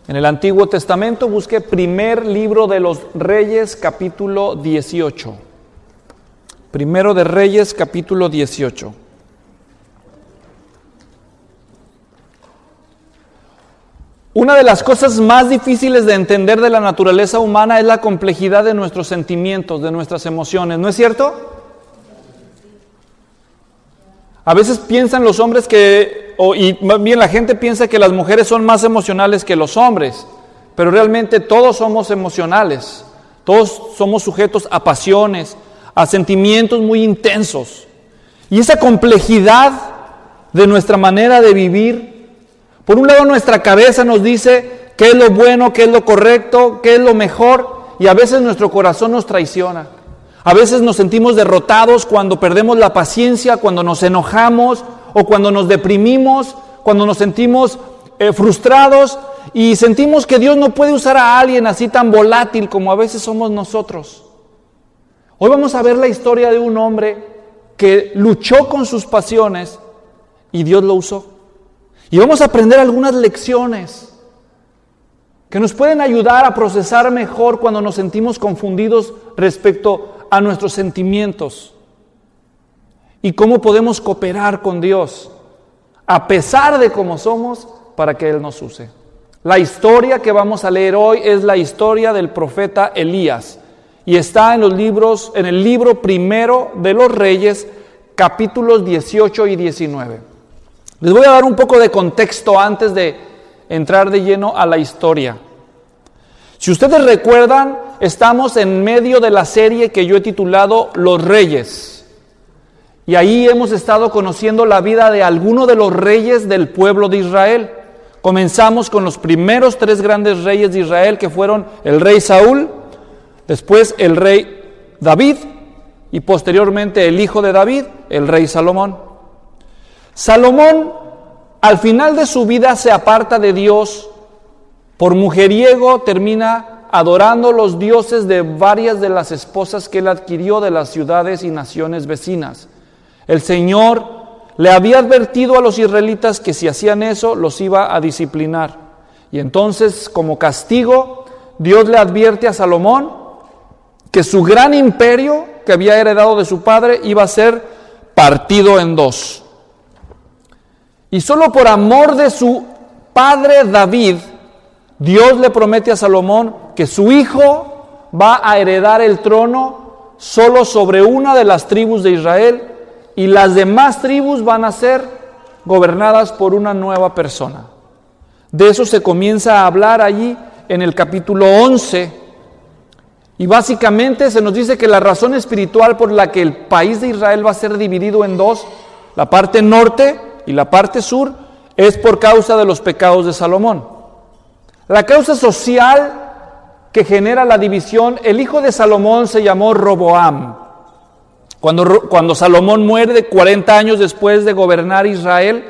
En el Antiguo Testamento busque primer libro de los Reyes, capítulo 18. Primero de Reyes, capítulo 18. Una de las cosas más difíciles de entender de la naturaleza humana es la complejidad de nuestros sentimientos, de nuestras emociones, ¿no es cierto? A veces piensan los hombres y más bien la gente piensa que las mujeres son más emocionales que los hombres, pero realmente todos somos emocionales, todos somos sujetos a pasiones, a sentimientos muy intensos. Y esa complejidad de nuestra manera de vivir, por un lado nuestra cabeza nos dice qué es lo bueno, qué es lo correcto, qué es lo mejor, y a veces nuestro corazón nos traiciona. A veces nos sentimos derrotados cuando perdemos la paciencia, cuando nos enojamos o cuando nos deprimimos, cuando nos sentimos frustrados y sentimos que Dios no puede usar a alguien así tan volátil como a veces somos nosotros. Hoy vamos a ver la historia de un hombre que luchó con sus pasiones y Dios lo usó. Y vamos a aprender algunas lecciones que nos pueden ayudar a procesar mejor cuando nos sentimos confundidos respecto a nuestros sentimientos y cómo podemos cooperar con Dios a pesar de cómo somos para que Él nos use. La historia que vamos a leer hoy es la historia del profeta Elías y está en el libro primero de los Reyes, capítulos 18 y 19. Les voy a dar un poco de contexto antes de entrar de lleno a la historia. Si ustedes recuerdan, estamos en medio de la serie que yo he titulado Los Reyes. Y ahí hemos estado conociendo la vida de algunos de los reyes del pueblo de Israel. Comenzamos con los primeros 3 grandes reyes de Israel, que fueron el rey Saúl, después el rey David y posteriormente el hijo de David, el rey Salomón. Salomón, al final de su vida, se aparta de Dios. Por mujeriego termina adorando los dioses de varias de las esposas que él adquirió de las ciudades y naciones vecinas. El Señor le había advertido a los israelitas que si hacían eso los iba a disciplinar. Y entonces, como castigo, Dios le advierte a Salomón que su gran imperio que había heredado de su padre iba a ser partido en 2. Y solo por amor de su padre David, Dios le promete a Salomón que su hijo va a heredar el trono solo sobre una de las tribus de Israel y las demás tribus van a ser gobernadas por una nueva persona. De eso se comienza a hablar allí en el capítulo 11 y básicamente se nos dice que la razón espiritual por la que el país de Israel va a ser dividido en 2, la parte norte y la parte sur, es por causa de los pecados de Salomón. La causa social que genera la división, el hijo de Salomón se llamó Roboam. Cuando Salomón muere de 40 años después de gobernar Israel,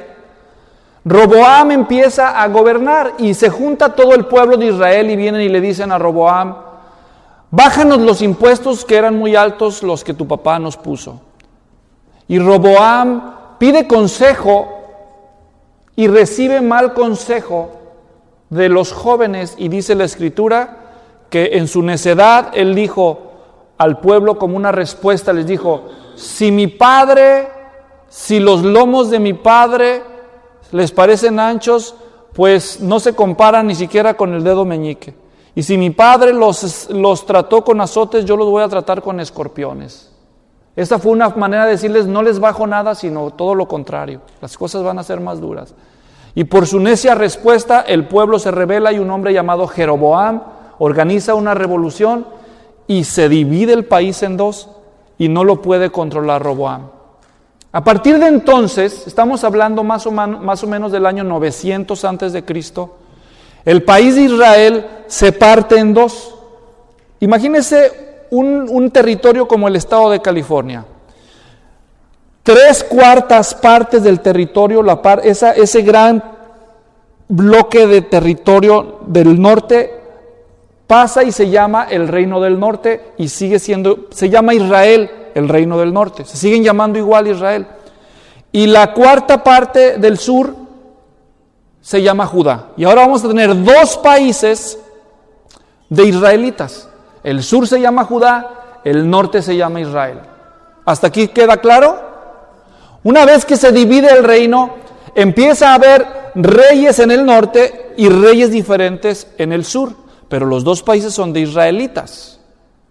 Roboam empieza a gobernar y se junta todo el pueblo de Israel y vienen y le dicen a Roboam: bájanos los impuestos que eran muy altos los que tu papá nos puso. Y Roboam pide consejo y recibe mal consejo de los jóvenes y dice la Escritura que en su necedad él dijo al pueblo como una respuesta, les dijo: si los lomos de mi padre les parecen anchos, pues no se comparan ni siquiera con el dedo meñique. Y si mi padre los trató con azotes, yo los voy a tratar con escorpiones. Esta fue una manera de decirles: no les bajo nada, sino todo lo contrario. Las cosas van a ser más duras. Y por su necia respuesta, el pueblo se rebela y un hombre llamado Jeroboam organiza una revolución y se divide el país en 2 y no lo puede controlar Roboam. A partir de entonces, estamos hablando más o menos del año 900 antes de Cristo, el país de Israel se parte en 2. Imagínense un territorio como el estado de California. 3/4 partes del territorio, ese gran bloque de territorio del norte pasa y se llama el Reino del Norte y se llama Israel el Reino del Norte. Se siguen llamando igual Israel. Y la 1/4 parte del sur se llama Judá. Y ahora vamos a tener dos países de israelitas. El sur se llama Judá, el norte se llama Israel. ¿Hasta aquí queda claro? Una vez que se divide el reino, empieza a haber reyes en el norte y reyes diferentes en el sur, pero los dos países son de israelitas.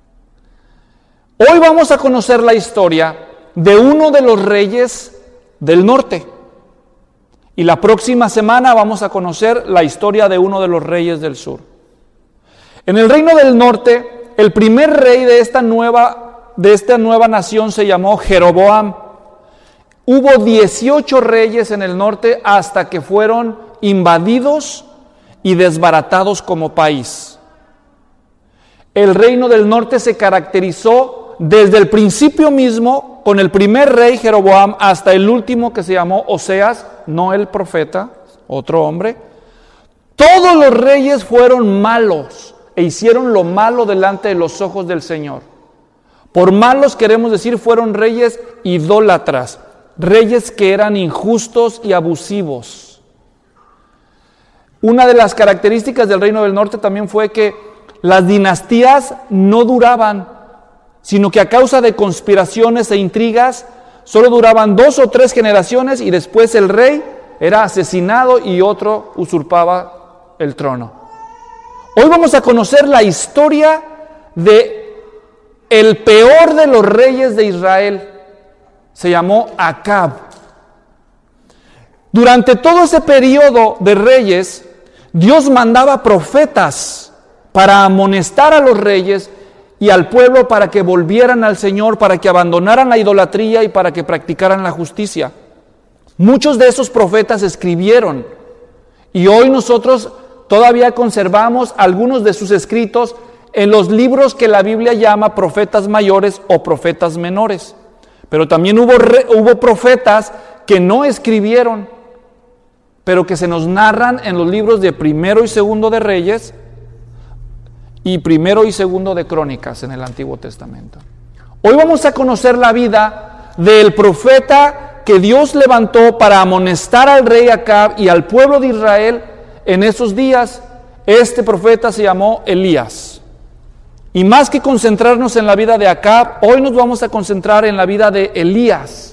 Hoy vamos a conocer la historia de uno de los reyes del norte. Y la próxima semana vamos a conocer la historia de uno de los reyes del sur. En el reino del norte, el primer rey de esta nueva nación se llamó Jeroboam. Hubo 18 reyes en el norte hasta que fueron invadidos y desbaratados como país. El reino del norte se caracterizó desde el principio mismo con el primer rey Jeroboam hasta el último que se llamó Oseas, no el profeta, otro hombre. Todos los reyes fueron malos e hicieron lo malo delante de los ojos del Señor. Por malos queremos decir fueron reyes idólatras, reyes que eran injustos y abusivos. Una de las características del reino del norte también fue que las dinastías no duraban, sino que a causa de conspiraciones e intrigas solo duraban 2 o 3 generaciones y después el rey era asesinado y otro usurpaba el trono. Hoy vamos a conocer la historia de el peor de los reyes de Israel. Se llamó Acab. Durante todo ese periodo de reyes, Dios mandaba profetas para amonestar a los reyes y al pueblo para que volvieran al Señor, para que abandonaran la idolatría y para que practicaran la justicia. Muchos de esos profetas escribieron y hoy nosotros todavía conservamos algunos de sus escritos en los libros que la Biblia llama profetas mayores o profetas menores. Pero también hubo profetas que no escribieron, pero que se nos narran en los libros de Primero y Segundo de Reyes y Primero y Segundo de Crónicas en el Antiguo Testamento. Hoy vamos a conocer la vida del profeta que Dios levantó para amonestar al rey Acab y al pueblo de Israel en esos días. Este profeta se llamó Elías. Y más que concentrarnos en la vida de Acab, hoy nos vamos a concentrar en la vida de Elías.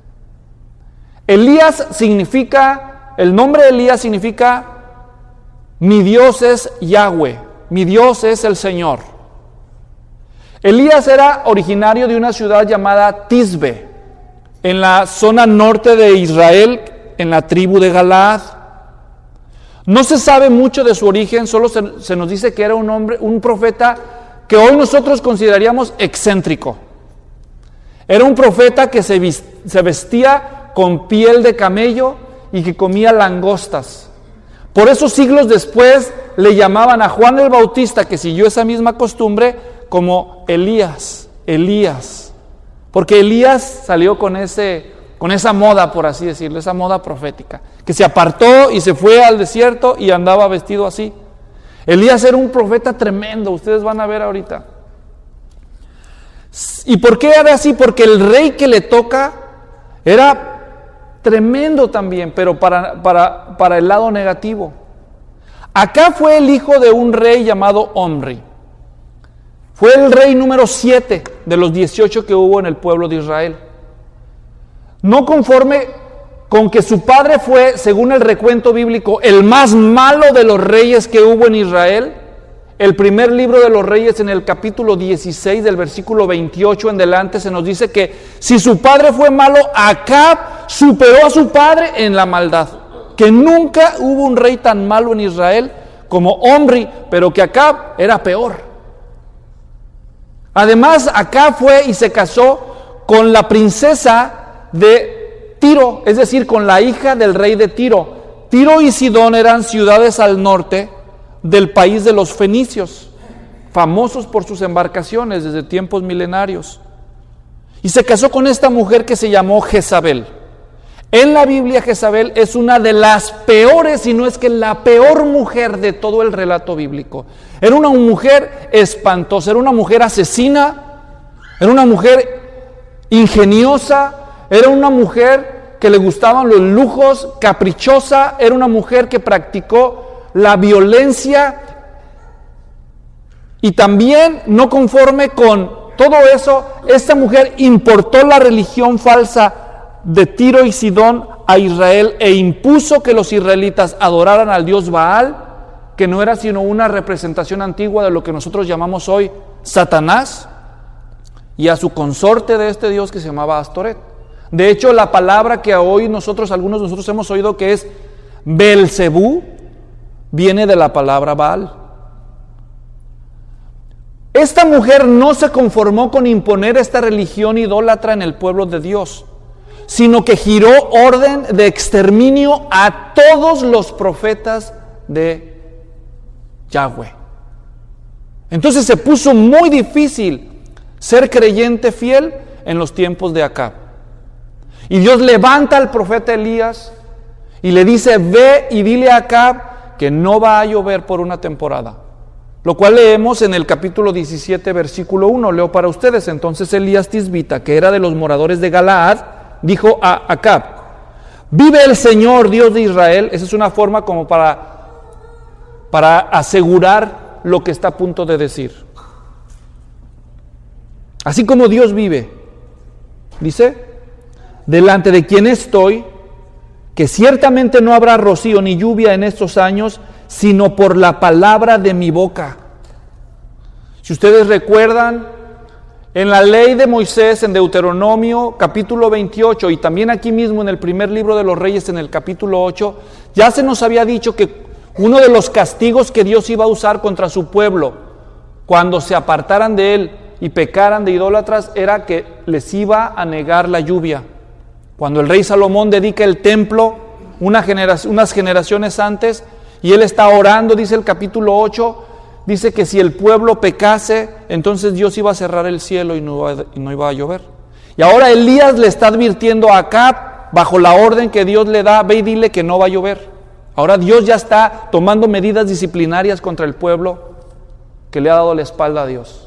Elías significa, el nombre de Elías significa, mi Dios es Yahweh, mi Dios es el Señor. Elías era originario de una ciudad llamada Tisbe, en la zona norte de Israel, en la tribu de Galaad. No se sabe mucho de su origen, solo se nos dice que era un profeta que hoy nosotros consideraríamos excéntrico. Era un profeta que se vestía con piel de camello y que comía langostas. Por eso siglos después le llamaban a Juan el Bautista, que siguió esa misma costumbre, como Elías, porque Elías salió con esa moda, por así decirlo, esa moda profética, que se apartó y se fue al desierto y andaba vestido así. Elías era un profeta tremendo, ustedes van a ver ahorita. ¿Y por qué era así? Porque el rey que le toca era tremendo también, pero para el lado negativo. Acá fue el hijo de un rey llamado Omri. Fue el rey número 7 de los 18 que hubo en el pueblo de Israel. No conforme con que su padre fue, según el recuento bíblico, el más malo de los reyes que hubo en Israel, el primer libro de los Reyes, en el capítulo 16, del versículo 28 en delante, se nos dice que si su padre fue malo, Acab superó a su padre en la maldad. Que nunca hubo un rey tan malo en Israel como Omri, pero que Acab era peor. Además, Acab fue y se casó con la princesa de Tiro, es decir, con la hija del rey de Tiro. Tiro y Sidón eran ciudades al norte del país de los fenicios, famosos por sus embarcaciones desde tiempos milenarios. Y se casó con esta mujer que se llamó Jezabel. En la Biblia, Jezabel es una de las peores, si no es que la peor mujer de todo el relato bíblico. Era una mujer espantosa, era una mujer asesina, era una mujer ingeniosa, era una mujer que le gustaban los lujos, caprichosa, era una mujer que practicó la violencia y también, no conforme con todo eso, esta mujer importó la religión falsa de Tiro y Sidón a Israel e impuso que los israelitas adoraran al dios Baal, que no era sino una representación antigua de lo que nosotros llamamos hoy Satanás, y a su consorte de este dios que se llamaba Astoret. De hecho, la palabra que hoy algunos de nosotros hemos oído, que es Belcebú, viene de la palabra Baal. Esta mujer no se conformó con imponer esta religión idólatra en el pueblo de Dios, sino que giró orden de exterminio a todos los profetas de Yahweh. Entonces se puso muy difícil ser creyente fiel en los tiempos de Acab. Y Dios levanta al profeta Elías y le dice: ve y dile a Acab que no va a llover por una temporada. Lo cual leemos en el capítulo 17, versículo 1. Leo para ustedes. Entonces Elías Tisbita, que era de los moradores de Galaad, dijo a Acab: vive el Señor, Dios de Israel. Esa es una forma como para asegurar lo que está a punto de decir. Así como Dios vive, dice, delante de quien estoy, que ciertamente no habrá rocío ni lluvia en estos años, sino por la palabra de mi boca. Si ustedes recuerdan, en la ley de Moisés, en Deuteronomio capítulo 28, y también aquí mismo en el primer libro de los Reyes, en el capítulo 8, ya se nos había dicho que uno de los castigos que Dios iba a usar contra su pueblo, cuando se apartaran de él y pecaran de idólatras, era que les iba a negar la lluvia. Cuando el rey Salomón dedica el templo unas generaciones antes, y él está orando, dice el capítulo 8, dice que si el pueblo pecase, entonces Dios iba a cerrar el cielo y no iba a llover. Y ahora Elías le está advirtiendo a Acab, bajo la orden que Dios le da: ve y dile que no va a llover. Ahora Dios ya está tomando medidas disciplinarias contra el pueblo que le ha dado la espalda a Dios.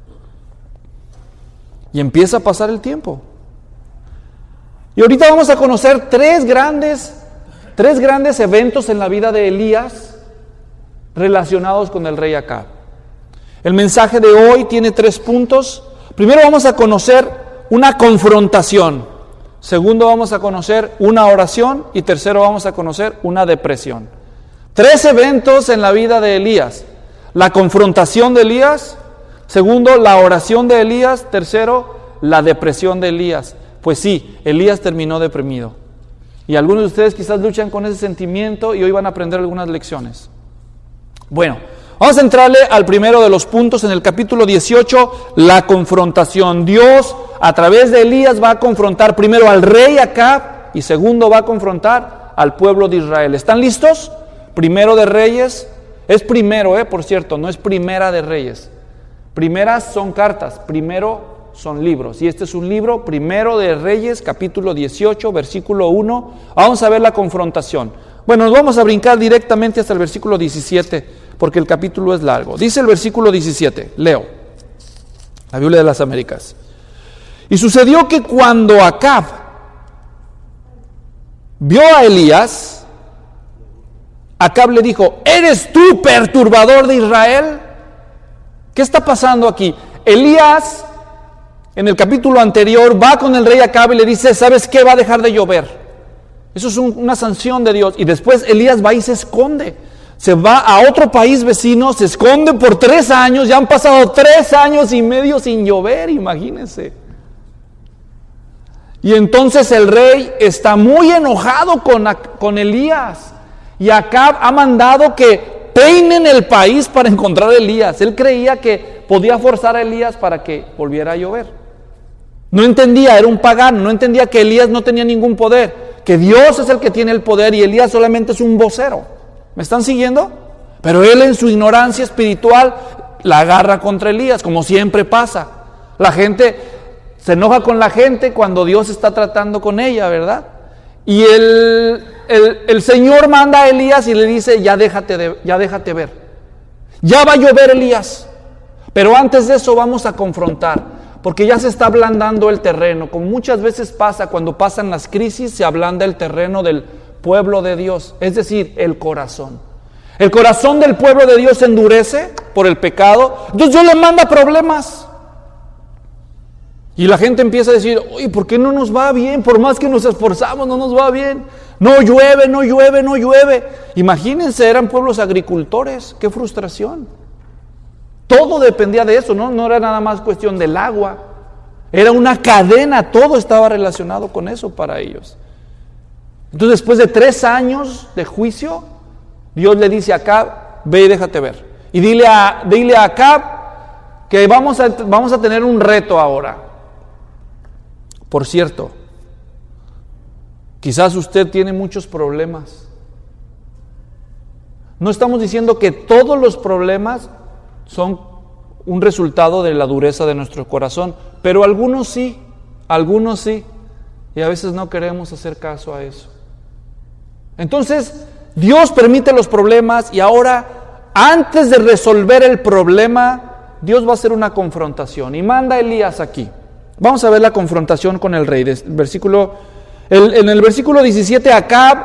Y empieza a pasar el tiempo. Y ahorita vamos a conocer tres grandes eventos en la vida de Elías relacionados con el rey Acab. El mensaje de hoy tiene 3 puntos. Primero vamos a conocer una confrontación. Segundo vamos a conocer una oración. Y tercero vamos a conocer una depresión. 3 eventos en la vida de Elías. La confrontación de Elías. Segundo, la oración de Elías. Tercero, la depresión de Elías. Pues sí, Elías terminó deprimido. Y algunos de ustedes quizás luchan con ese sentimiento y hoy van a aprender algunas lecciones. Bueno, vamos a entrarle al primero de los puntos en el capítulo 18, la confrontación. Dios, a través de Elías, va a confrontar primero al rey Acab y segundo va a confrontar al pueblo de Israel. ¿Están listos? Primero de Reyes, es primero, por cierto, no es primera de Reyes. Primeras son cartas, primero son libros, y este es un libro, Primero de Reyes, capítulo 18, versículo 1. Vamos a ver la confrontación. Bueno, nos vamos a brincar directamente hasta el versículo 17, porque el capítulo es largo. Dice el versículo 17, leo, la Biblia de las Américas. Y sucedió que cuando Acab vio a Elías, Acab le dijo: ¿eres tú perturbador de Israel? ¿Qué está pasando aquí? Elías, en el capítulo anterior, va con el rey Acab y le dice: ¿sabes qué? Va a dejar de llover. Eso es una sanción de Dios. Y después Elías va y se esconde. Se va a otro país vecino, se esconde por 3 años. Ya han pasado 3 años y medio sin llover, imagínense. Y entonces el rey está muy enojado con Elías. Y Acab ha mandado que peinen el país para encontrar a Elías. Él creía que podía forzar a Elías para que volviera a llover. No entendía, era un pagano, no entendía que Elías no tenía ningún poder, que Dios es el que tiene el poder y Elías solamente es un vocero. ¿Me están siguiendo? Pero él, en su ignorancia espiritual, la agarra contra Elías, como siempre pasa. La gente se enoja con la gente cuando Dios está tratando con ella, ¿verdad? Y el Señor manda a Elías y le dice: ya déjate ver. Ya va a llover, Elías. Pero antes de eso vamos a confrontar. porque ya se está ablandando el terreno, como muchas veces pasa cuando pasan las crisis, se ablanda el terreno del pueblo de Dios, es decir, el corazón. El corazón del pueblo de Dios se endurece por el pecado, entonces Dios le manda problemas. Y la gente empieza a decir, oye, ¿por qué no nos va bien? Por más que nos esforzamos, no nos va bien. No llueve, no llueve, no llueve. Imagínense, eran pueblos agricultores, qué frustración. Todo dependía de eso, no era nada más cuestión del agua. Era una cadena, todo estaba relacionado con eso para ellos. Entonces, después de 3 años de juicio, Dios le dice a Acab, ve y déjate ver. Y dile a Acab que vamos a tener un reto ahora. Por cierto, quizás usted tiene muchos problemas. No estamos diciendo que todos los problemas son un resultado de la dureza de nuestro corazón, pero algunos sí, y a veces no queremos hacer caso a eso. Entonces, Dios permite los problemas y ahora, antes de resolver el problema, Dios va a hacer una confrontación y manda a Elías aquí. Vamos a ver la confrontación con el rey. En el versículo 17, Acab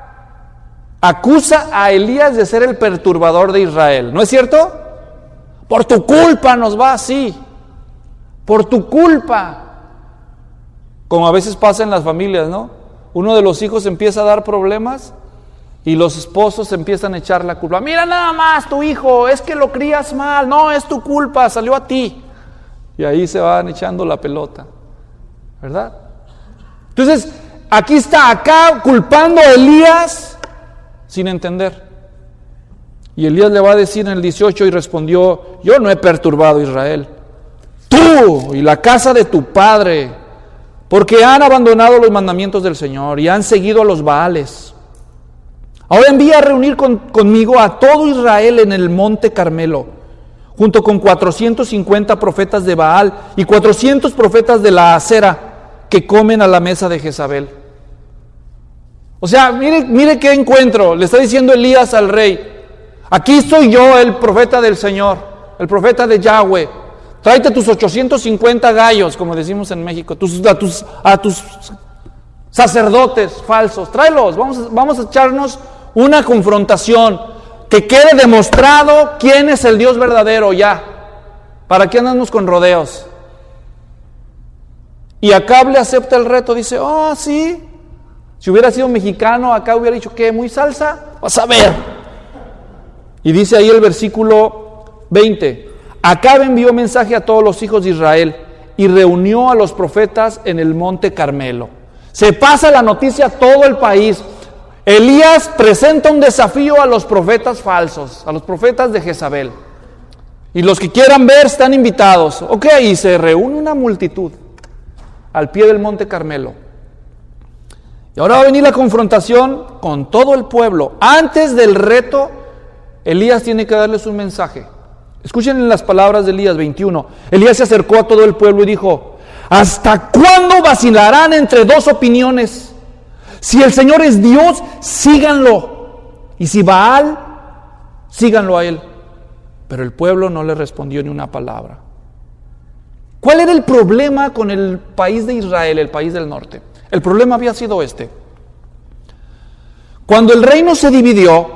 acusa a Elías de ser el perturbador de Israel. ¿No es cierto? Por tu culpa nos va así. Por tu culpa. Como a veces pasa en las familias, ¿no? Uno de los hijos empieza a dar problemas y los esposos empiezan a echar la culpa. Mira nada más tu hijo, es que lo crías mal. No, es tu culpa, salió a ti. Y ahí se van echando la pelota, ¿verdad? Entonces, aquí está Acab culpando a Elías sin entender. Y Elías le va a decir en el 18, y respondió, yo no he perturbado a Israel, tú y la casa de tu padre, porque han abandonado los mandamientos del Señor y han seguido a los Baales. Ahora envía a reunir conmigo a todo Israel en el monte Carmelo, junto con 450 profetas de Baal y 400 profetas de la Acera que comen a la mesa de Jezabel. O sea, mire qué encuentro. Le está diciendo Elías al rey, aquí estoy yo, el profeta del Señor, el profeta de Yahweh. Tráete tus 850 gallos, como decimos en México, a tus sacerdotes falsos, tráelos, vamos a echarnos una confrontación. Que quede demostrado quién es el Dios verdadero ya. ¿Para qué andamos con rodeos? Y Acab le acepta el reto, dice, oh sí. Si hubiera sido mexicano, Acab hubiera dicho, ¿qué? ¿Muy salsa? Vas a ver. Y dice ahí el versículo 20, Acab envió mensaje a todos los hijos de Israel y reunió a los profetas en el monte Carmelo. Se pasa la noticia a todo el país. Elías presenta un desafío a los profetas falsos, a los profetas de Jezabel. Y los que quieran ver están invitados. Ok, y se reúne una multitud al pie del monte Carmelo. Y ahora va a venir la confrontación con todo el pueblo. Antes del reto, Elías tiene que darles un mensaje. Escuchen las palabras de Elías 21. Elías se acercó a todo el pueblo y dijo, ¿hasta cuándo vacilarán entre dos opiniones? Si el Señor es Dios, síganlo. Y si Baal, síganlo a él. Pero el pueblo no le respondió ni una palabra. ¿Cuál era el problema con el país de Israel, el país del norte? El problema había sido este. Cuando el reino se dividió,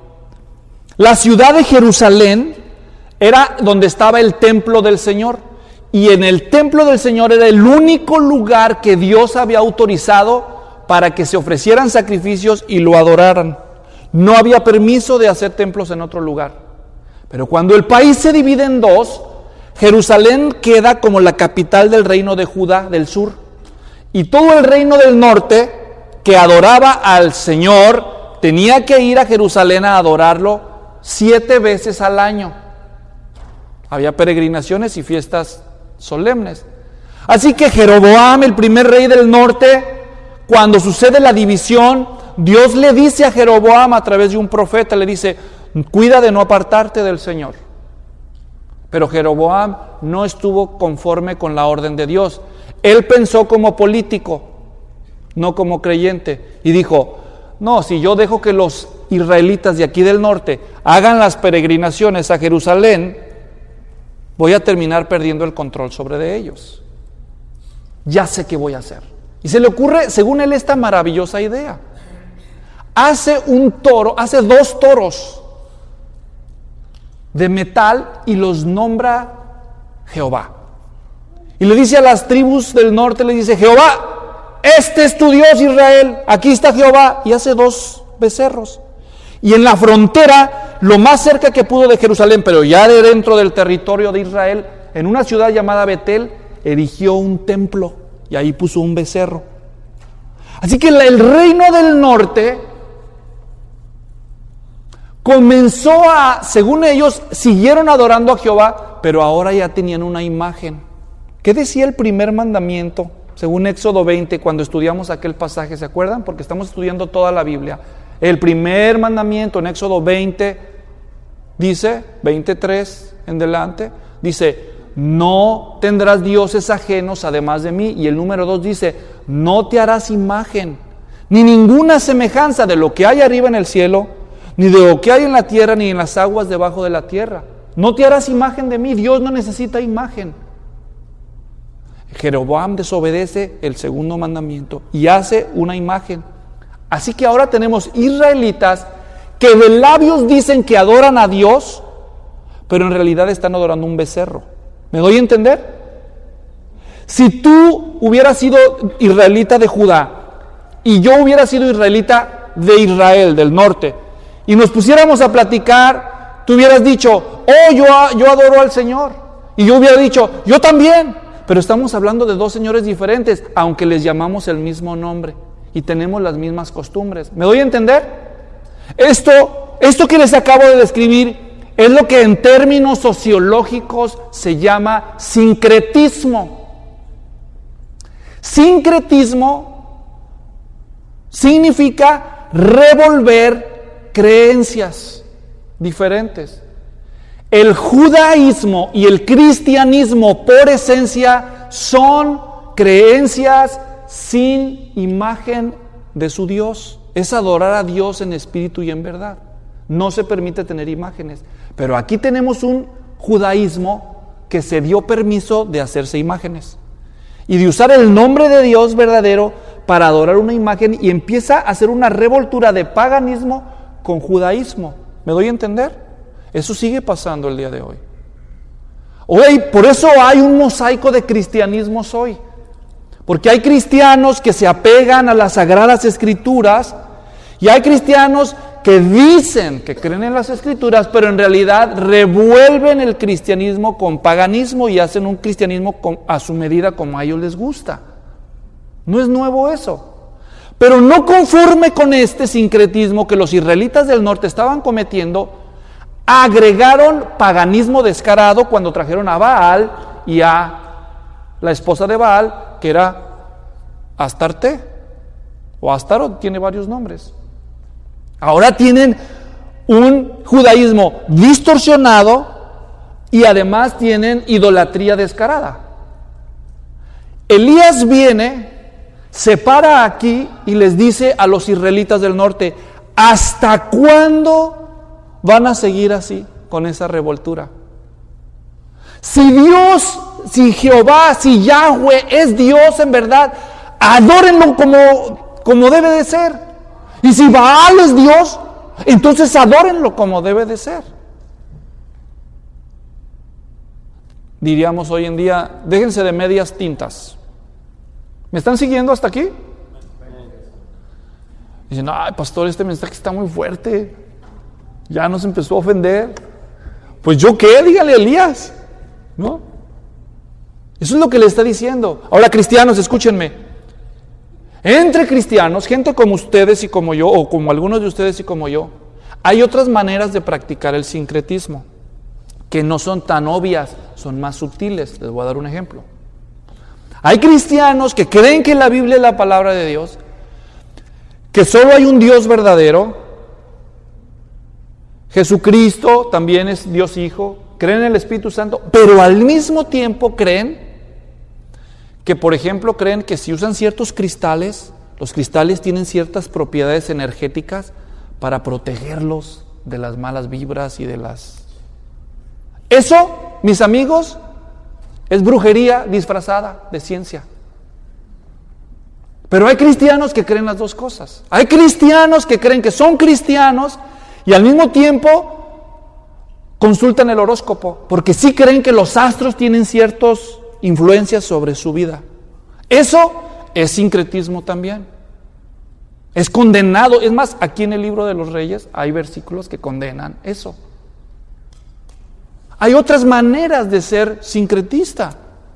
la ciudad de Jerusalén era donde estaba el templo del Señor. Y en el templo del Señor era el único lugar que Dios había autorizado para que se ofrecieran sacrificios y lo adoraran. No había permiso de hacer templos en otro lugar. Pero cuando el país se divide en dos, Jerusalén queda como la capital del reino de Judá del sur. Y todo el reino del norte, que adoraba al Señor, tenía que ir a Jerusalén a adorarlo 7 veces al año. Había peregrinaciones y fiestas solemnes. Así que Jeroboam, el primer rey del norte, cuando sucede la división, Dios le dice a Jeroboam a través de un profeta, le dice, cuida de no apartarte del Señor. Pero Jeroboam no estuvo conforme con la orden de Dios. Él pensó como político, no como creyente, y dijo, no, si yo dejo que los israelitas de aquí del norte hagan las peregrinaciones a Jerusalén, voy a terminar perdiendo el control sobre de ellos. Ya sé qué voy a hacer. Y se le ocurre, según él, esta maravillosa idea. Hace 2 toros de metal y los nombra Jehová. Y le dice a las tribus del norte, le dice: Jehová, este es tu Dios, Israel, aquí está Jehová. Y hace 2 becerros. Y en la frontera, lo más cerca que pudo de Jerusalén, pero ya de dentro del territorio de Israel, en una ciudad llamada Betel, erigió un templo y ahí puso un becerro. Así que el reino del norte comenzó según ellos, siguieron adorando a Jehová, pero ahora ya tenían una imagen. ¿Qué decía el primer mandamiento? Según Éxodo 20, cuando estudiamos aquel pasaje, ¿se acuerdan? Porque estamos estudiando toda la Biblia. El primer mandamiento en Éxodo 20 dice, 23 en delante, dice: no tendrás dioses ajenos además de mí. Y el número 2 dice: no te harás imagen, ni ninguna semejanza de lo que hay arriba en el cielo, ni de lo que hay en la tierra, ni en las aguas debajo de la tierra. No te harás imagen de mí. Dios no necesita imagen. Jeroboam desobedece el segundo mandamiento y hace una imagen. Así que ahora tenemos israelitas que de labios dicen que adoran a Dios, pero en realidad están adorando un becerro. ¿Me doy a entender? Si tú hubieras sido israelita de Judá y yo hubiera sido israelita de Israel, del norte, y nos pusiéramos a platicar, tú hubieras dicho: oh, yo adoro al Señor. Y yo hubiera dicho: yo también. Pero estamos hablando de 2 señores diferentes, aunque les llamamos el mismo nombre y tenemos las mismas costumbres. ¿Me doy a entender? Esto que les acabo de describir es lo que en términos sociológicos se llama sincretismo. Sincretismo significa revolver creencias diferentes. El judaísmo y el cristianismo por esencia son creencias sin imagen de su Dios. Es adorar a Dios en espíritu y en verdad. No se permite tener imágenes. Pero aquí tenemos un judaísmo que se dio permiso de hacerse imágenes y de usar el nombre de Dios verdadero para adorar una imagen, y empieza a hacer una revoltura de paganismo con judaísmo. ¿Me doy a entender? Eso sigue pasando el día de hoy. Hoy, por eso hay un mosaico de cristianismos hoy. Porque hay cristianos que se apegan a las sagradas escrituras y hay cristianos que dicen que creen en las escrituras, pero en realidad revuelven el cristianismo con paganismo y hacen un cristianismo a su medida, como a ellos les gusta. No es nuevo eso. Pero no conforme con este sincretismo que los israelitas del norte estaban cometiendo, agregaron paganismo descarado cuando trajeron a Baal y a la esposa de Baal, que era Astarte o Astarot, tiene varios nombres. Ahora tienen un judaísmo distorsionado y además tienen idolatría descarada. Elías viene, se para aquí y les dice a los israelitas del norte: ¿hasta cuándo van a seguir así, con esa revoltura? Si Dios, si Jehová, si Yahweh es Dios en verdad, adórenlo como debe de ser. Y si Baal es Dios, entonces adórenlo como debe de ser. Diríamos hoy en día: déjense de medias tintas. ¿Me están siguiendo hasta aquí? Dicen: ay, pastor, este mensaje está muy fuerte, ya nos empezó a ofender. Pues yo qué, dígale a Elías, ¿no? Eso es lo que le está diciendo. Ahora, cristianos, escúchenme. Entre cristianos, gente como ustedes y como yo, o como algunos de ustedes y como yo, hay otras maneras de practicar el sincretismo que no son tan obvias, son más sutiles. Les voy a dar un ejemplo. Hay cristianos que creen que la Biblia es la palabra de Dios, que solo hay un Dios verdadero, Jesucristo también es Dios Hijo, creen en el Espíritu Santo, pero al mismo tiempo creen que, por ejemplo, creen que si usan ciertos cristales, los cristales tienen ciertas propiedades energéticas para protegerlos de las malas vibras y de las... Eso mis amigos, es brujería disfrazada de ciencia. Pero hay cristianos que creen las dos cosas. Hay cristianos que creen que son cristianos y al mismo tiempo consultan el horóscopo, porque sí creen que los astros tienen ciertas influencias sobre su vida. Eso es sincretismo también. Es condenado. Es más, aquí en el libro de los Reyes hay versículos que condenan eso. Hay otras maneras de ser sincretista.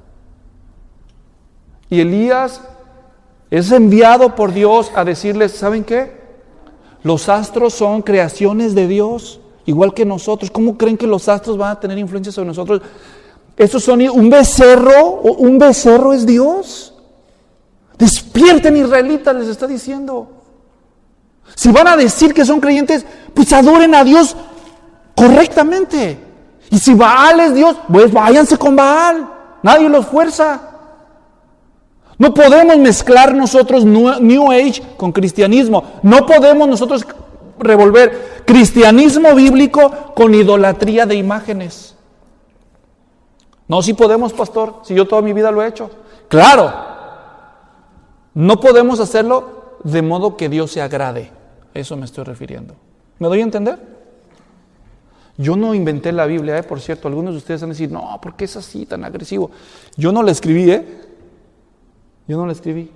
Y Elías es enviado por Dios a decirles, ¿saben qué? Los astros son creaciones de Dios, igual que nosotros. ¿Cómo creen que los astros van a tener influencia sobre nosotros? Estos son un becerro es Dios. Despierten, israelitas, les está diciendo. Si van a decir que son creyentes, pues adoren a Dios correctamente. Y si Baal es Dios, pues váyanse con Baal. Nadie los fuerza. No podemos mezclar nosotros New Age con cristianismo. No podemos nosotros revolver cristianismo bíblico con idolatría de imágenes. No, sí podemos, pastor, si yo toda mi vida lo he hecho. Claro, no podemos hacerlo de modo que Dios se agrade. Eso me estoy refiriendo. ¿Me doy a entender? Yo no inventé la Biblia, por cierto. Algunos de ustedes van a decir, no, ¿por qué es así tan agresivo? Yo no la escribí, Yo no la escribí.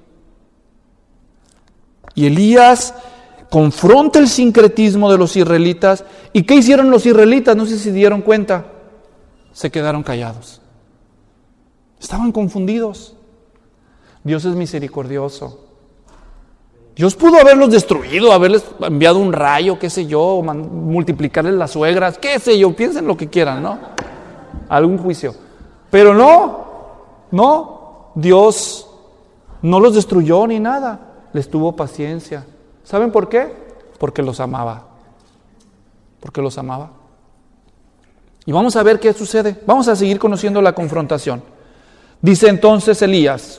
Y Elías confronta el sincretismo de los israelitas. ¿Y qué hicieron los israelitas? No sé si se dieron cuenta. Se quedaron callados. Estaban confundidos. Dios es misericordioso. Dios pudo haberlos destruido, haberles enviado un rayo, qué sé yo, multiplicarles las suegras, qué sé yo, piensen lo que quieran, ¿no? Algún juicio. Pero no, Dios no los destruyó ni nada, les tuvo paciencia. ¿Saben por qué? Porque los amaba. Porque los amaba. Y vamos a ver qué sucede. Vamos a seguir conociendo la confrontación. Dice entonces Elías,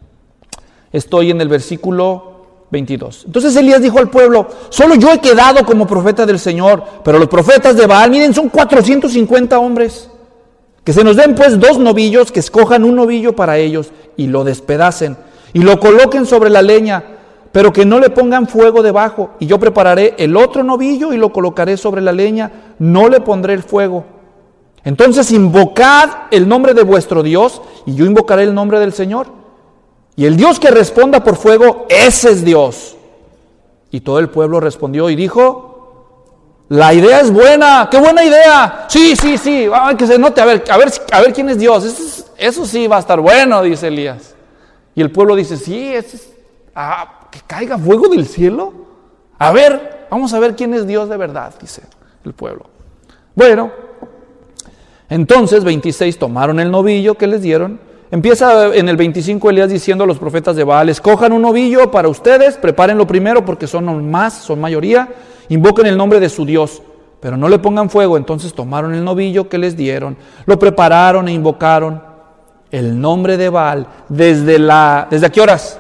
estoy en el versículo 22. Entonces Elías dijo al pueblo, solo yo he quedado como profeta del Señor, pero los profetas de Baal, miren, son 450 hombres. Que se nos den pues 2 novillos, que escojan un novillo para ellos y lo despedacen y lo coloquen sobre la leña, pero que no le pongan fuego debajo. Y yo prepararé el otro novillo y lo colocaré sobre la leña, no le pondré el fuego. Entonces invocad el nombre de vuestro Dios y yo invocaré el nombre del Señor. Y el Dios que responda por fuego, ese es Dios. Y todo el pueblo respondió y dijo, la idea es buena, qué buena idea. Sí, que se note, a ver quién es Dios. Eso sí va a estar bueno, dice Elías. Y el pueblo dice, sí, que caiga fuego del cielo. A ver, vamos a ver quién es Dios de verdad, dice el pueblo. Bueno, entonces 26 tomaron el novillo que les dieron. Empieza en el 25 Elías diciendo a los profetas de Baal, escojan un novillo para ustedes, prepárenlo primero porque son mayoría, invoquen el nombre de su Dios, pero no le pongan fuego. Entonces tomaron el novillo que les dieron, lo prepararon e invocaron el nombre de Baal ¿desde qué horas?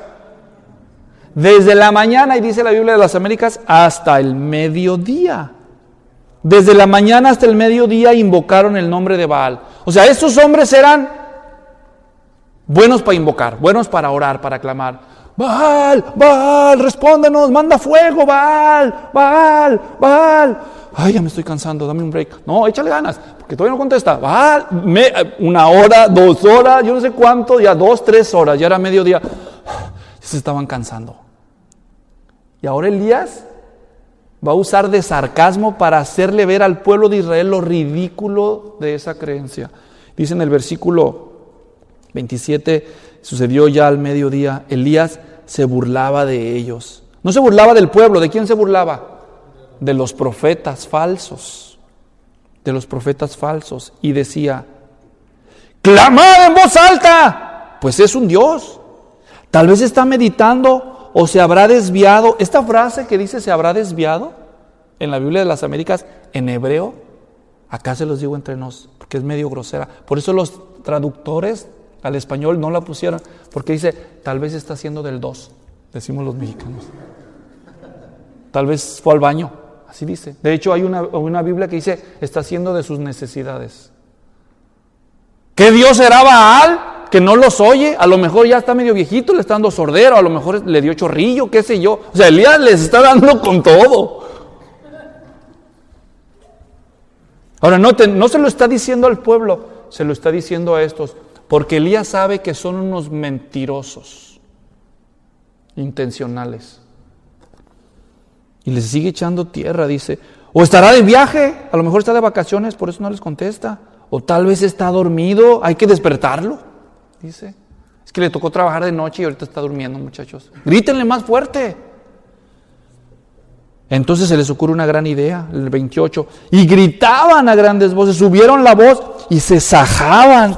Desde la mañana, y dice la Biblia de las Américas, hasta el mediodía. Desde la mañana hasta el mediodía invocaron el nombre de Baal. O sea, estos hombres eran buenos para invocar, buenos para orar, para clamar. Baal, respóndenos, manda fuego, Baal. Ay, ya me estoy cansando, dame un break. No, échale ganas, porque todavía no contesta. Baal, 1 hora, 2 horas, yo no sé cuánto, ya 2, 3 horas, ya era mediodía. Ya se estaban cansando. Y ahora Elías va a usar de sarcasmo para hacerle ver al pueblo de Israel lo ridículo de esa creencia. Dice en el versículo 27, sucedió ya al mediodía, Elías se burlaba de ellos. No se burlaba del pueblo, ¿de quién se burlaba? De los profetas falsos. De los profetas falsos. Y decía, clamad en voz alta, pues es un Dios. Tal vez está meditando o se habrá desviado. Esta frase que dice se habrá desviado en la Biblia de las Américas, en hebreo, acá se los digo entre nos, porque es medio grosera. Por eso los traductores al español no la pusieron, porque dice, tal vez está haciendo del 2, decimos los mexicanos. Tal vez fue al baño, así dice. De hecho, hay una Biblia que dice, está haciendo de sus necesidades. ¿Qué Dios será Baal? Que no los oye, a lo mejor ya está medio viejito, le está dando sordero, a lo mejor le dio chorrillo, qué sé yo. O sea, Elías les está dando con todo. Ahora, noten, no se lo está diciendo al pueblo, se lo está diciendo a estos, porque Elías sabe que son unos mentirosos, intencionales. Y les sigue echando tierra, dice, o estará de viaje, a lo mejor está de vacaciones, por eso no les contesta, o tal vez está dormido, hay que despertarlo, dice. Es que le tocó trabajar de noche y ahorita está durmiendo, muchachos. Grítenle más fuerte. Entonces se les ocurre una gran idea, el 28, y gritaban a grandes voces, subieron la voz y se sajaban,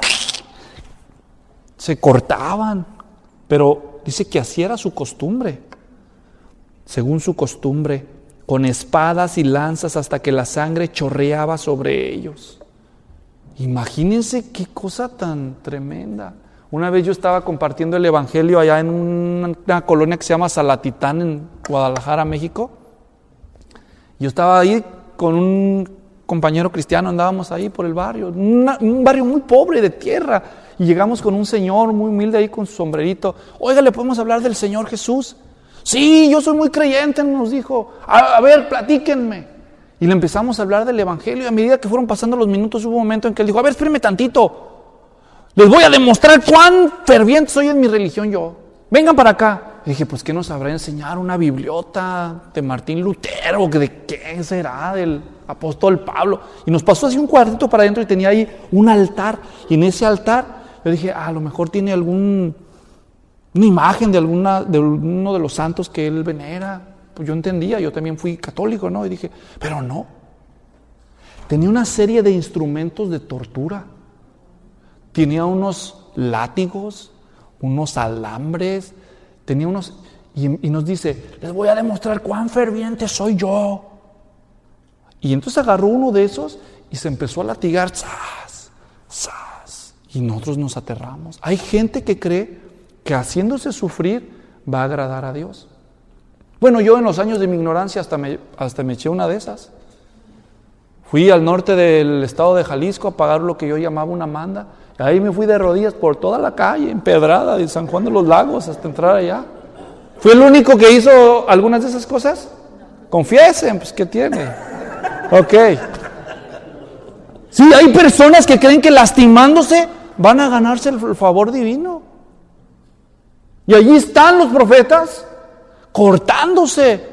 se cortaban, pero dice que así era su costumbre, según su costumbre, con espadas y lanzas hasta que la sangre chorreaba sobre ellos. Imagínense qué cosa tan tremenda. Una vez yo estaba compartiendo el evangelio allá en una colonia que se llama Salatitán en Guadalajara, México. Yo estaba ahí con un compañero cristiano, andábamos ahí por el barrio, un barrio muy pobre de tierra, y llegamos con un señor muy humilde ahí con su sombrerito. Oiga, ¿le podemos hablar del Señor Jesús? Sí, yo soy muy creyente, nos dijo. A ver, platíquenme. Y le empezamos a hablar del evangelio, y a medida que fueron pasando los minutos hubo un momento en que él dijo, a ver, espérenme tantito, les voy a demostrar cuán ferviente soy en mi religión yo. Vengan para acá. Y dije, pues, ¿qué nos sabrá enseñar? ¿Una bibliota de Martín Lutero? ¿De qué será? ¿Del apóstol Pablo? Y nos pasó así un cuartito para adentro y tenía ahí un altar. Y en ese altar yo dije, a lo mejor tiene una imagen de uno de los santos que él venera. Pues yo entendía, yo también fui católico, ¿no? Y dije, pero no. Tenía una serie de instrumentos de tortura. Tenía unos látigos, unos alambres, tenía unos, y nos dice, les voy a demostrar cuán ferviente soy yo. Y entonces agarró uno de esos y se empezó a latigar, ¡zas! ¡Zas! Y nosotros nos aterramos. Hay gente que cree que haciéndose sufrir va a agradar a Dios. Bueno, yo en los años de mi ignorancia hasta me eché una de esas. Fui al norte del estado de Jalisco a pagar lo que yo llamaba una manda. Ahí me fui de rodillas por toda la calle, empedrada, de San Juan de los Lagos hasta entrar allá. ¿Fui el único que hizo algunas de esas cosas? Confiesen, pues, ¿qué tiene? Ok. Sí, hay personas que creen que lastimándose van a ganarse el favor divino. Y allí están los profetas cortándose.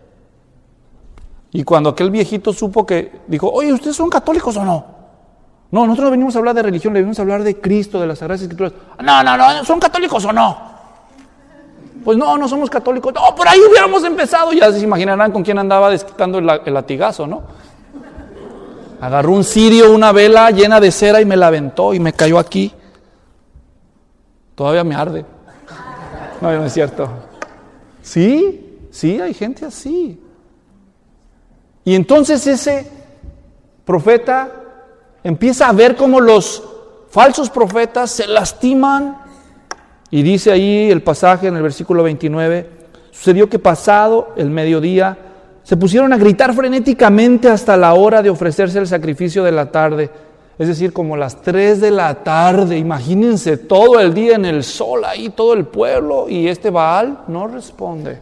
Y cuando aquel viejito supo que dijo, oye, ¿ustedes son católicos o no? No, nosotros no venimos a hablar de religión, le venimos a hablar de Cristo, de las Sagradas Escrituras. No, ¿son católicos o no? Pues no somos católicos. No, por ahí hubiéramos empezado. Ya se imaginarán con quién andaba desquitando el latigazo, ¿no? Agarró un cirio, una vela llena de cera y me la aventó y me cayó aquí. Todavía me arde. No es cierto. Sí, hay gente así. Y entonces ese profeta empieza a ver cómo los falsos profetas se lastiman. Y dice ahí el pasaje en el versículo 29, sucedió que pasado el mediodía se pusieron a gritar frenéticamente hasta la hora de ofrecerse el sacrificio de la tarde. Es decir, como las 3 de la tarde. Imagínense todo el día en el sol ahí, todo el pueblo, y este Baal no responde.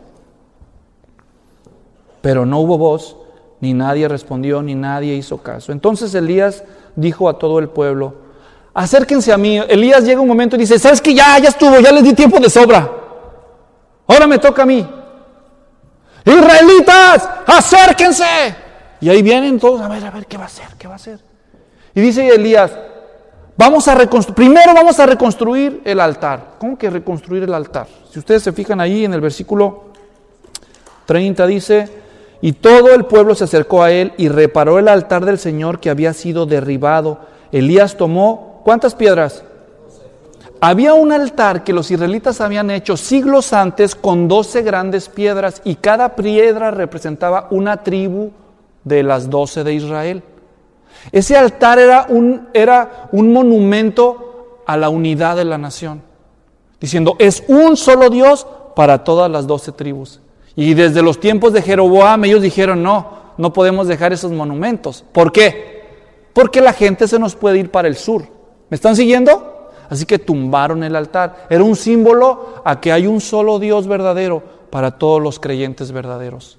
Pero no hubo voz, ni nadie respondió, ni nadie hizo caso. Entonces Elías dijo a todo el pueblo, acérquense a mí. Elías llega un momento y dice, ¿sabes qué? Ya estuvo, ya les di tiempo de sobra. Ahora me toca a mí. Israelitas, acérquense. Y ahí vienen todos, a ver, ¿qué va a hacer? Y dice Elías, primero vamos a reconstruir el altar. ¿Cómo que reconstruir el altar? Si ustedes se fijan ahí en el versículo 30 dice, y todo el pueblo se acercó a él y reparó el altar del Señor que había sido derribado. Elías tomó, ¿cuántas piedras? 12. Había un altar que los israelitas habían hecho siglos antes con 12 grandes piedras y cada piedra representaba una tribu de las 12 de Israel. Ese altar era un monumento a la unidad de la nación, diciendo, es un solo Dios para todas las 12 tribus. Y desde los tiempos de Jeroboam ellos dijeron, no podemos dejar esos monumentos. ¿Por qué? Porque la gente se nos puede ir para el sur. ¿Me están siguiendo? Así que tumbaron el altar. Era un símbolo a que hay un solo Dios verdadero para todos los creyentes verdaderos.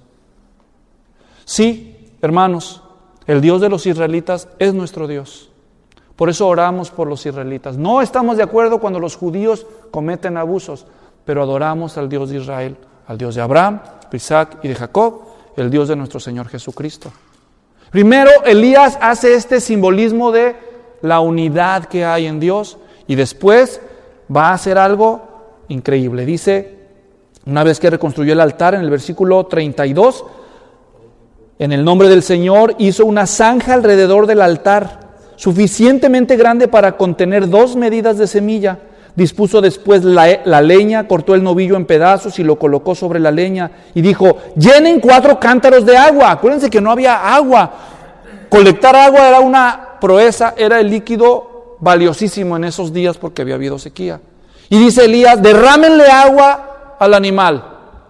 Sí, hermanos, el Dios de los israelitas es nuestro Dios. Por eso oramos por los israelitas. No estamos de acuerdo cuando los judíos cometen abusos, pero adoramos al Dios de Israel, al Dios de Abraham, de Isaac y de Jacob, el Dios de nuestro Señor Jesucristo. Primero, Elías hace este simbolismo de la unidad que hay en Dios y después va a hacer algo increíble. Dice, una vez que reconstruyó el altar, en el versículo 32, en el nombre del Señor hizo una zanja alrededor del altar, suficientemente grande para contener 2 medidas de semilla. Dispuso después la leña, cortó el novillo en pedazos y lo colocó sobre la leña y dijo, llenen 4 cántaros de agua. Acuérdense que no había agua. Colectar agua era una proeza, era el líquido valiosísimo en esos días porque había habido sequía. Y dice Elías, derrámenle agua al animal.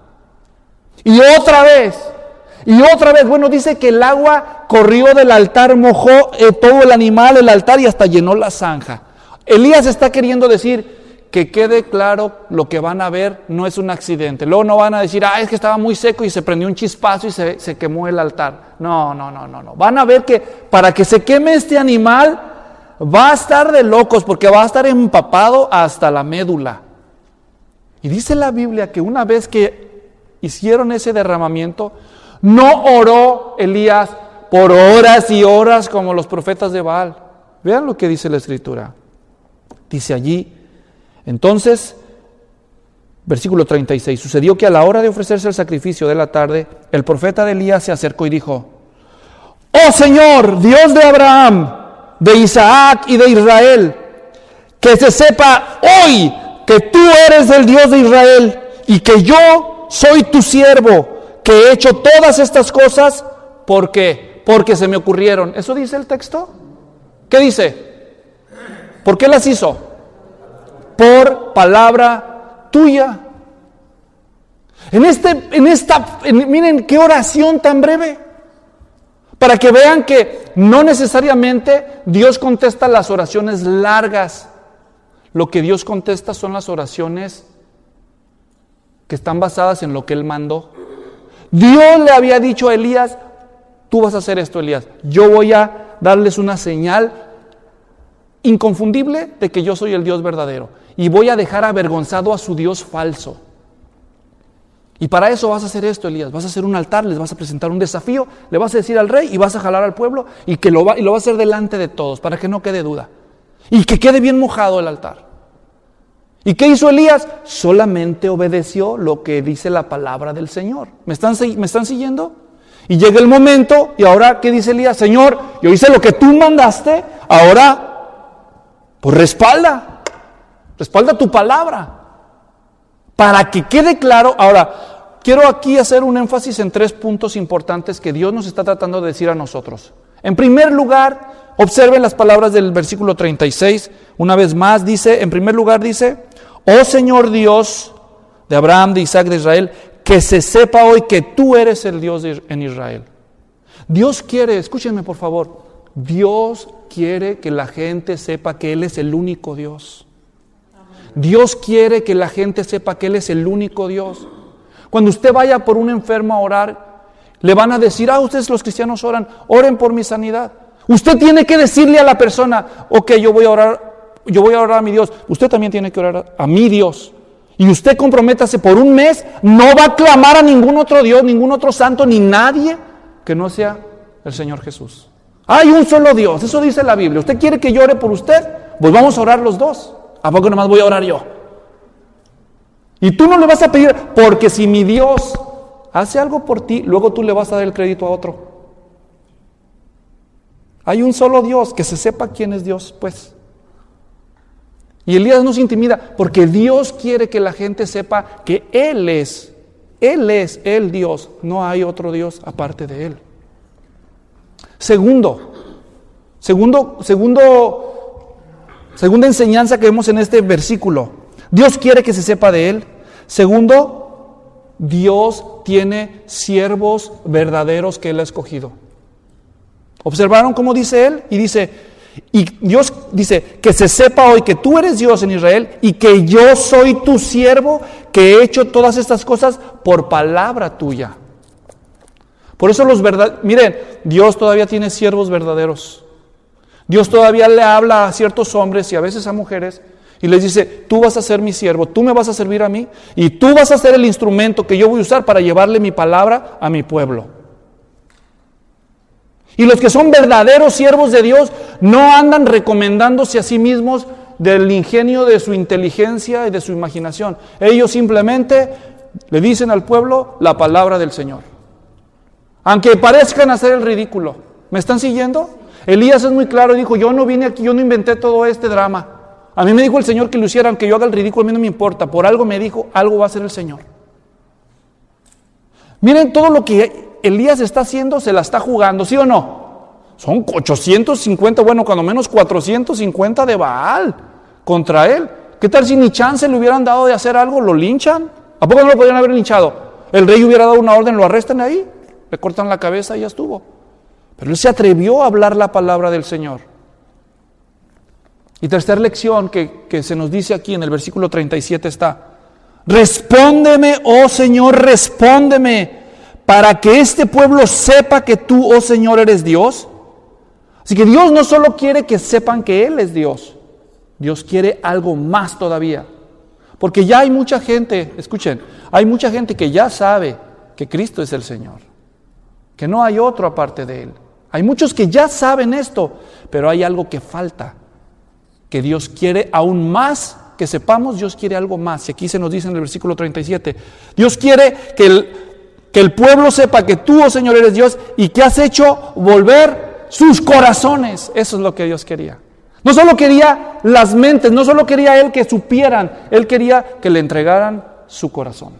Y otra vez, bueno, dice que el agua corrió del altar, mojó todo el animal, el altar y hasta llenó la zanja. Elías está queriendo decir que quede claro lo que van a ver no es un accidente. Luego no van a decir, es que estaba muy seco y se prendió un chispazo y se quemó el altar. No. Van a ver que para que se queme este animal va a estar de locos porque va a estar empapado hasta la médula. Y dice la Biblia que una vez que hicieron ese derramamiento, no oró Elías por horas y horas como los profetas de Baal. Vean lo que dice la Escritura. Dice allí, entonces, versículo 36, sucedió que a la hora de ofrecerse el sacrificio de la tarde, el profeta de Elías se acercó y dijo, ¡Oh Señor, Dios de Abraham, de Isaac y de Israel, que se sepa hoy que tú eres el Dios de Israel y que yo soy tu siervo, que he hecho todas estas cosas, ¿por qué? Porque se me ocurrieron. ¿Eso dice el texto? ¿Qué dice? ¿Por qué las hizo? Por palabra tuya. Miren qué oración tan breve. Para que vean que no necesariamente Dios contesta las oraciones largas. Lo que Dios contesta son las oraciones que están basadas en lo que Él mandó. Dios le había dicho a Elías, tú vas a hacer esto, Elías. Yo voy a darles una señal inconfundible de que yo soy el Dios verdadero. Y voy a dejar avergonzado a su Dios falso. Y para eso vas a hacer esto, Elías. Vas a hacer un altar, les vas a presentar un desafío, le vas a decir al rey y vas a jalar al pueblo y lo va a hacer delante de todos para que no quede duda. Y que quede bien mojado el altar. ¿Y qué hizo Elías? Solamente obedeció lo que dice la palabra del Señor. ¿Me están siguiendo? Y llega el momento, y ahora, ¿qué dice Elías? Señor, yo hice lo que tú mandaste, ahora, pues respalda tu palabra. Para que quede claro, ahora, quiero aquí hacer un énfasis en 3 puntos importantes que Dios nos está tratando de decir a nosotros. En primer lugar, observen las palabras del versículo 36, una vez más dice, en primer lugar dice, oh Señor Dios de Abraham, de Isaac, de Israel, que se sepa hoy que tú eres el Dios en Israel. Dios quiere, escúchenme por favor, Dios quiere que la gente sepa que Él es el único Dios. Dios quiere que la gente sepa que Él es el único Dios. Cuando usted vaya por un enfermo a orar, le van a decir, ustedes los cristianos oren por mi sanidad. Usted tiene que decirle a la persona, ok, yo voy a orar a mi Dios. Usted también tiene que orar a mi Dios. Y usted comprométase por un mes, no va a clamar a ningún otro Dios, ningún otro santo, ni nadie que no sea el Señor Jesús. Hay un solo Dios, eso dice la Biblia. ¿Usted quiere que yo ore por usted? Pues vamos a orar los dos. ¿A poco nomás voy a orar yo? Y tú no le vas a pedir, porque si mi Dios hace algo por ti, luego tú le vas a dar el crédito a otro. Hay un solo Dios, que se sepa quién es Dios, pues. Y Elías no se intimida, porque Dios quiere que la gente sepa que Él es el Dios, no hay otro Dios aparte de Él. Segunda enseñanza que vemos en este versículo. Dios quiere que se sepa de Él. Segundo, Dios tiene siervos verdaderos que Él ha escogido. ¿Observaron cómo dice Él? Y dice, Y Dios dice, que se sepa hoy que tú eres Dios en Israel y que yo soy tu siervo, que he hecho todas estas cosas por palabra tuya. Por eso miren, Dios todavía tiene siervos verdaderos. Dios todavía le habla a ciertos hombres y a veces a mujeres y les dice, tú vas a ser mi siervo, tú me vas a servir a mí y tú vas a ser el instrumento que yo voy a usar para llevarle mi palabra a mi pueblo. Y los que son verdaderos siervos de Dios no andan recomendándose a sí mismos del ingenio de su inteligencia y de su imaginación. Ellos simplemente le dicen al pueblo la palabra del Señor. Aunque parezcan hacer el ridículo. ¿Me están siguiendo? Elías es muy claro y dijo, yo no vine aquí, yo no inventé todo este drama. A mí me dijo el Señor que lo hiciera, aunque yo haga el ridículo, a mí no me importa. Por algo me dijo, algo va a hacer el Señor. Miren todo lo que Elías está haciendo, se la está jugando, ¿sí o no? Son 850, bueno, cuando menos 450 de Baal contra él. ¿Qué tal si ni chance le hubieran dado de hacer algo? ¿Lo linchan? ¿A poco no lo podrían haber linchado? El rey hubiera dado una orden, lo arrestan ahí, le cortan la cabeza y ya estuvo. Pero él se atrevió a hablar la palabra del Señor. Y tercera lección que se nos dice aquí en el versículo 37 está: respóndeme, oh Señor, respóndeme, para que este pueblo sepa que tú, oh Señor, eres Dios. Así que Dios no solo quiere que sepan que Él es Dios, Dios quiere algo más todavía. Porque ya hay mucha gente, escuchen, hay mucha gente que ya sabe que Cristo es el Señor, que no hay otro aparte de Él. Hay muchos que ya saben esto, pero hay algo que falta, que Dios quiere aún más que sepamos. Dios quiere algo más. Y aquí se nos dice en el versículo 37, Dios quiere que el pueblo sepa que tú, oh Señor, eres Dios y que has hecho volver sus corazones. Eso es lo que Dios quería. No solo quería las mentes, no solo quería Él que supieran, Él quería que le entregaran su corazón.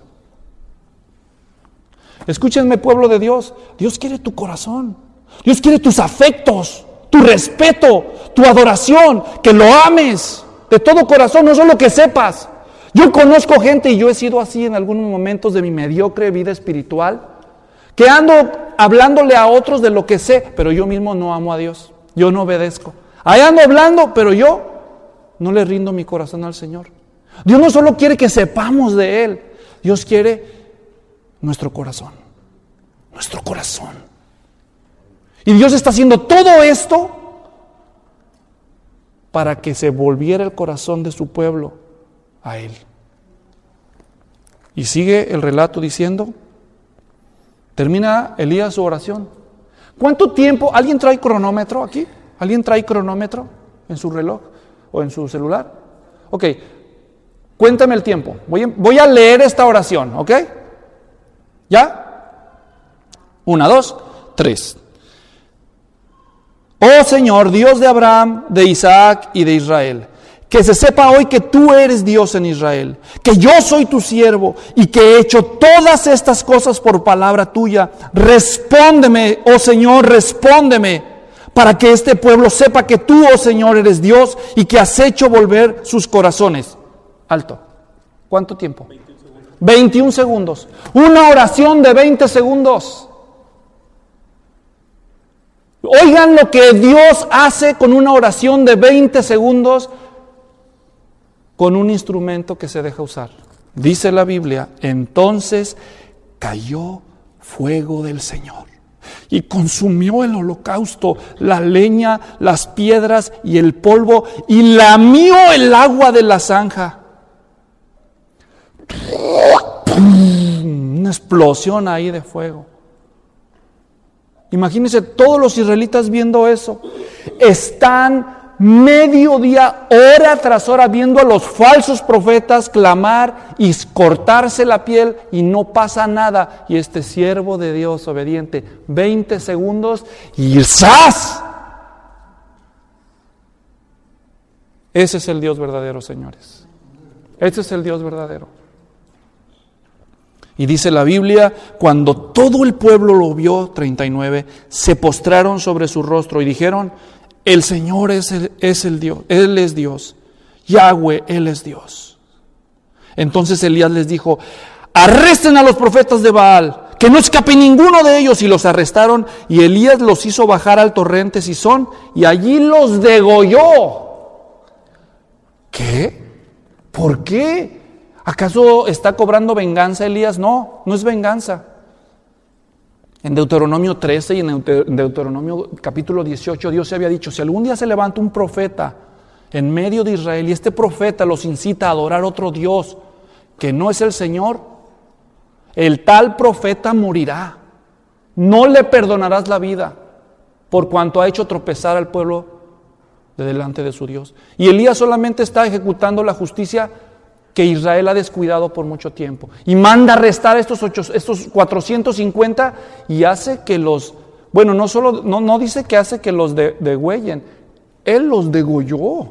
Escúchenme, pueblo de Dios, Dios quiere tu corazón, Dios quiere tus afectos, tu respeto, tu adoración, que lo ames de todo corazón, no solo que sepas. Yo conozco gente, y yo he sido así en algunos momentos de mi mediocre vida espiritual, que ando hablándole a otros de lo que sé, pero yo mismo no amo a Dios, yo no obedezco. Ahí ando hablando, pero yo no le rindo mi corazón al Señor. Dios no solo quiere que sepamos de Él, Dios quiere nuestro corazón, nuestro corazón. Y Dios está haciendo todo esto para que se volviera el corazón de su pueblo a Él. Y sigue el relato diciendo, termina Elías su oración. ¿Cuánto tiempo? ¿Alguien trae cronómetro aquí? ¿Alguien trae cronómetro en su reloj o en su celular? Ok, cuéntame el tiempo. Voy a leer esta oración, ¿ok? ¿Ya? 1, 2, 3. Oh Señor, Dios de Abraham, de Isaac y de Israel, que se sepa hoy que tú eres Dios en Israel, que yo soy tu siervo y que he hecho todas estas cosas por palabra tuya. Respóndeme, oh Señor, respóndeme, para que este pueblo sepa que tú, oh Señor, eres Dios y que has hecho volver sus corazones. Alto. ¿Cuánto tiempo? 21 segundos. Una oración de 20 segundos. Oigan lo que Dios hace con una oración de 20 segundos con un instrumento que se deja usar. Dice la Biblia, entonces cayó fuego del Señor y consumió el holocausto, la leña, las piedras y el polvo, y lamió el agua de la zanja. Una explosión ahí de fuego. Imagínense todos los israelitas viendo eso. Están mediodía, hora tras hora, viendo a los falsos profetas clamar y cortarse la piel y no pasa nada. Y este siervo de Dios obediente, 20 segundos y ¡zas! Ese es el Dios verdadero, señores. Ese es el Dios verdadero. Y dice la Biblia, cuando todo el pueblo lo vio, 39, se postraron sobre su rostro y dijeron, el Señor es el Dios, Él es Dios, Yahweh, Él es Dios. Entonces Elías les dijo, arresten a los profetas de Baal que no escape ninguno de ellos. Y los arrestaron, y Elías los hizo bajar al torrente Cisón, y allí los degolló. ¿Qué? ¿Por qué? ¿Acaso está cobrando venganza Elías? No, no es venganza. En Deuteronomio 13 y en Deuteronomio capítulo 18, Dios se había dicho, si algún día se levanta un profeta en medio de Israel y este profeta los incita a adorar otro Dios que no es el Señor, el tal profeta morirá. No le perdonarás la vida por cuanto ha hecho tropezar al pueblo de delante de su Dios. Y Elías solamente está ejecutando la justicia que Israel ha descuidado por mucho tiempo. Y manda arrestar estos 450 y hace que los, bueno, no dice que hace que los degüellen. Él los degolló.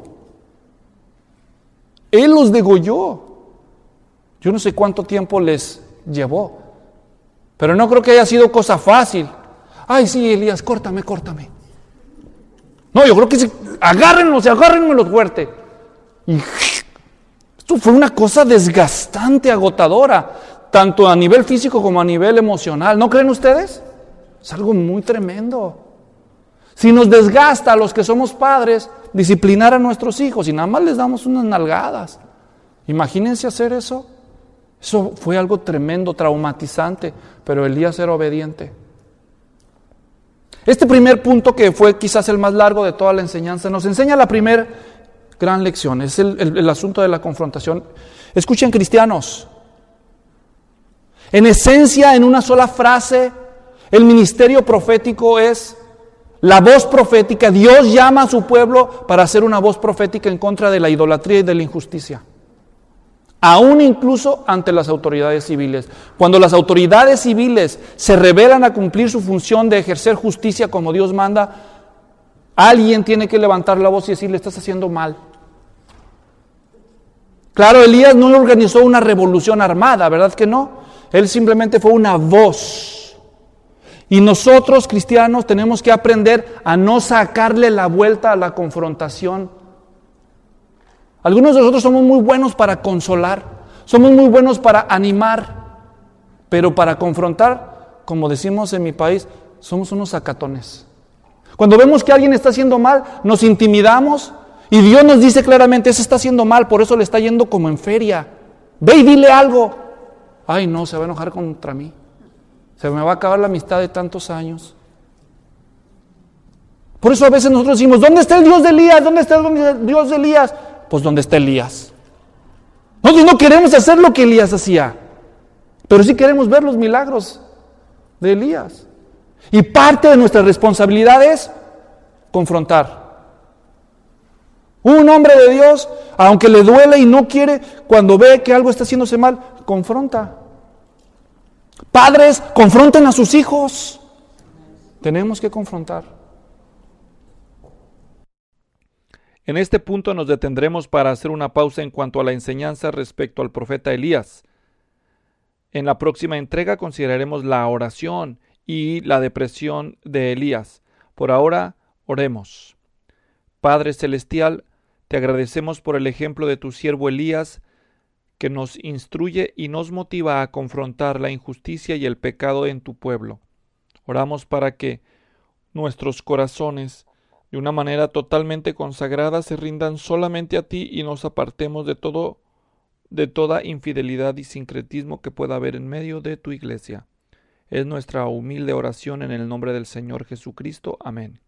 Él los degolló. Yo no sé cuánto tiempo les llevó, pero no creo que haya sido cosa fácil. Ay, sí, Elías, córtame. No, yo creo que sí, agárrenlos fuerte. Y esto fue una cosa desgastante, agotadora, tanto a nivel físico como a nivel emocional. ¿No creen ustedes? Es algo muy tremendo. Si nos desgasta a los que somos padres disciplinar a nuestros hijos y nada más les damos unas nalgadas, imagínense hacer eso. Eso fue algo tremendo, traumatizante, pero Elías era obediente. Este primer punto, que fue quizás el más largo de toda la enseñanza, nos enseña la primera gran lección, es el asunto de la confrontación. Escuchen, cristianos, en esencia, en una sola frase, el ministerio profético es la voz profética. Dios llama a su pueblo para hacer una voz profética en contra de la idolatría y de la injusticia. Aún incluso ante las autoridades civiles. Cuando las autoridades civiles se rebelan a cumplir su función de ejercer justicia como Dios manda, alguien tiene que levantar la voz y decirle, estás haciendo mal. Claro, Elías no organizó una revolución armada, ¿verdad que no? Él simplemente fue una voz. Y nosotros, cristianos, tenemos que aprender a no sacarle la vuelta a la confrontación. Algunos de nosotros somos muy buenos para consolar, somos muy buenos para animar, pero para confrontar, como decimos en mi país, somos unos sacatones. Cuando vemos que alguien está haciendo mal, nos intimidamos y Dios nos dice claramente, ese está haciendo mal, por eso le está yendo como en feria. Ve y dile algo. Ay, no, se va a enojar contra mí. Se me va a acabar la amistad de tantos años. Por eso a veces nosotros decimos, ¿dónde está el Dios de Elías? ¿Dónde está el Dios de Elías? Pues ¿dónde está Elías? Nosotros no queremos hacer lo que Elías hacía, pero sí queremos ver los milagros de Elías. Y parte de nuestra responsabilidad es confrontar. Un hombre de Dios, aunque le duele y no quiere, cuando ve que algo está haciéndose mal, confronta. Padres, confronten a sus hijos. Tenemos que confrontar. En este punto nos detendremos para hacer una pausa en cuanto a la enseñanza respecto al profeta Elías. En la próxima entrega consideraremos la oración y la depresión de Elías. Por ahora, oremos. Padre Celestial, te agradecemos por el ejemplo de tu siervo Elías, que nos instruye y nos motiva a confrontar la injusticia y el pecado en tu pueblo. Oramos para que nuestros corazones, de una manera totalmente consagrada, se rindan solamente a ti y nos apartemos de toda infidelidad y sincretismo que pueda haber en medio de tu iglesia. Es nuestra humilde oración en el nombre del Señor Jesucristo. Amén.